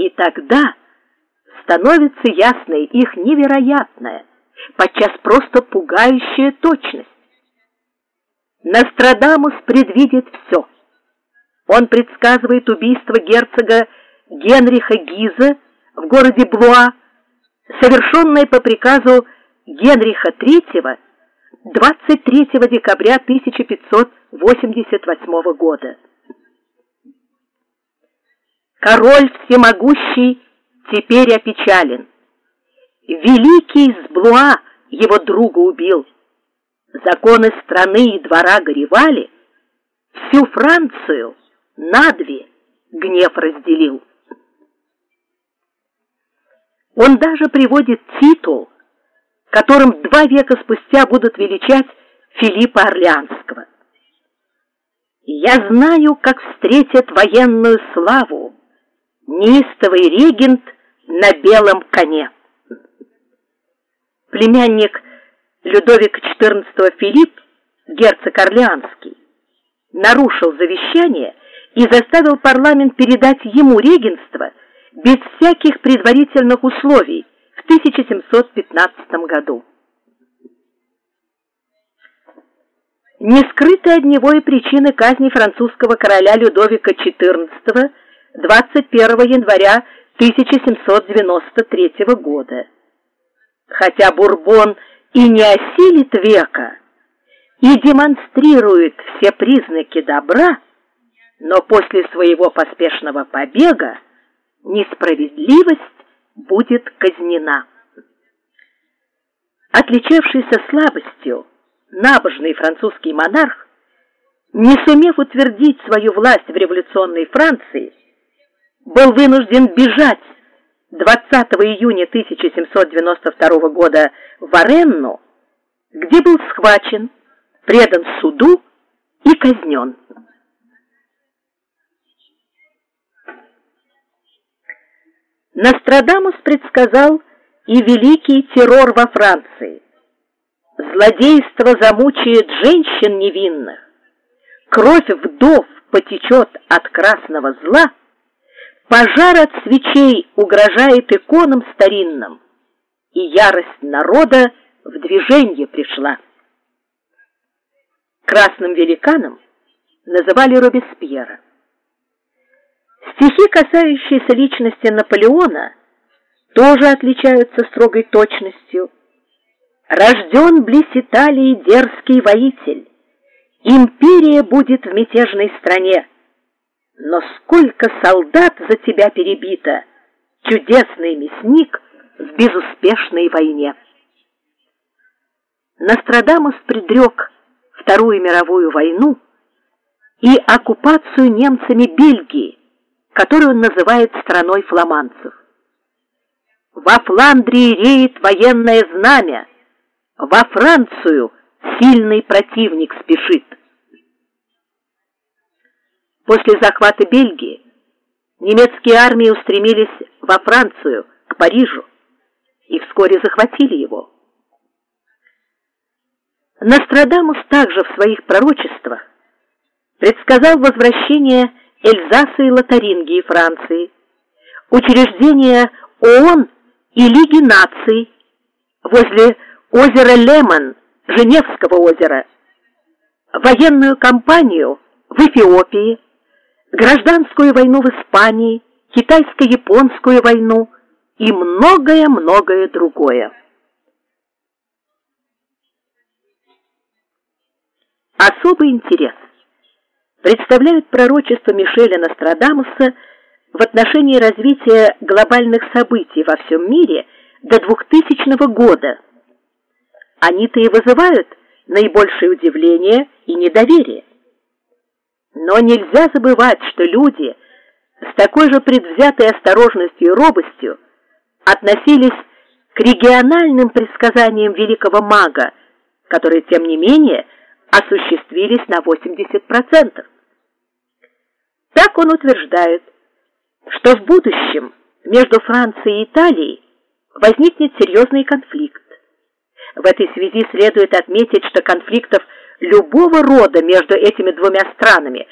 И тогда становится ясной их невероятная, подчас просто пугающая точность. Нострадамус предвидит все. Он предсказывает убийство герцога Генриха Гиза в городе Блуа, совершенное по приказу Генриха III 23 декабря 1588 года. Король всемогущий теперь опечален. Великий из Блуа его друга убил. Законы страны и двора горевали, всю Францию надве гнев разделил. Он даже приводит титул, которым 2 века спустя будут величать Филиппа Орлеанского. «Я знаю, как встретит военную славу неистовый регент на белом коне». Племянник Людовика XIV Филипп, герцог Орлеанский, нарушил завещание и заставил парламент передать ему регентство без всяких предварительных условий в 1715 году. Не скрыты от него и причины казни французского короля Людовика XIV 21 января 1793 года. Хотя Бурбон и не осилит века и демонстрирует все признаки добра, но после своего поспешного побега несправедливость будет казнена. Отличавшийся слабостью, набожный французский монарх, не сумев утвердить свою власть в революционной Франции, был вынужден бежать 20 июня 1792 года в Варенну, где был схвачен, предан суду и казнен. Нострадамус предсказал и великий террор во Франции. Злодейство замучает женщин невинных, кровь вдов потечет от красного зла, пожар от свечей угрожает иконам старинным, и ярость народа в движение пришла. Красным великаном называли Робеспьера. Стихи, касающиеся личности Наполеона, тоже отличаются строгой точностью. Рожден близ Италии дерзкий воитель, империя будет в мятежной стране, но сколько солдат за тебя перебито, чудесный мясник в безуспешной войне. Нострадамус предрек Вторую мировую войну и оккупацию немцами Бельгии, которую он называет страной фламандцев. Во Фландрии реет военное знамя, во Францию сильный противник спешит. После захвата Бельгии немецкие армии устремились во Францию, к Парижу, и вскоре захватили его. Нострадамус также в своих пророчествах предсказал возвращение Эльзаса и Лотарингии Франции, учреждение ООН и Лиги наций возле озера Леман, Женевского озера, военную кампанию в Эфиопии, гражданскую войну в Испании, китайско-японскую войну и многое-многое другое. Особый интерес представляют пророчества Мишеля Нострадамуса в отношении развития глобальных событий во всем мире до 2000 года. Они-то и вызывают наибольшее удивление и недоверие. Но нельзя забывать, что люди с такой же предвзятой осторожностью и робостью относились к региональным предсказаниям великого мага, которые, тем не менее, осуществились на 80%. Так он утверждает, что в будущем между Францией и Италией возникнет серьезный конфликт. В этой связи следует отметить, что конфликтов любого рода между этими двумя странами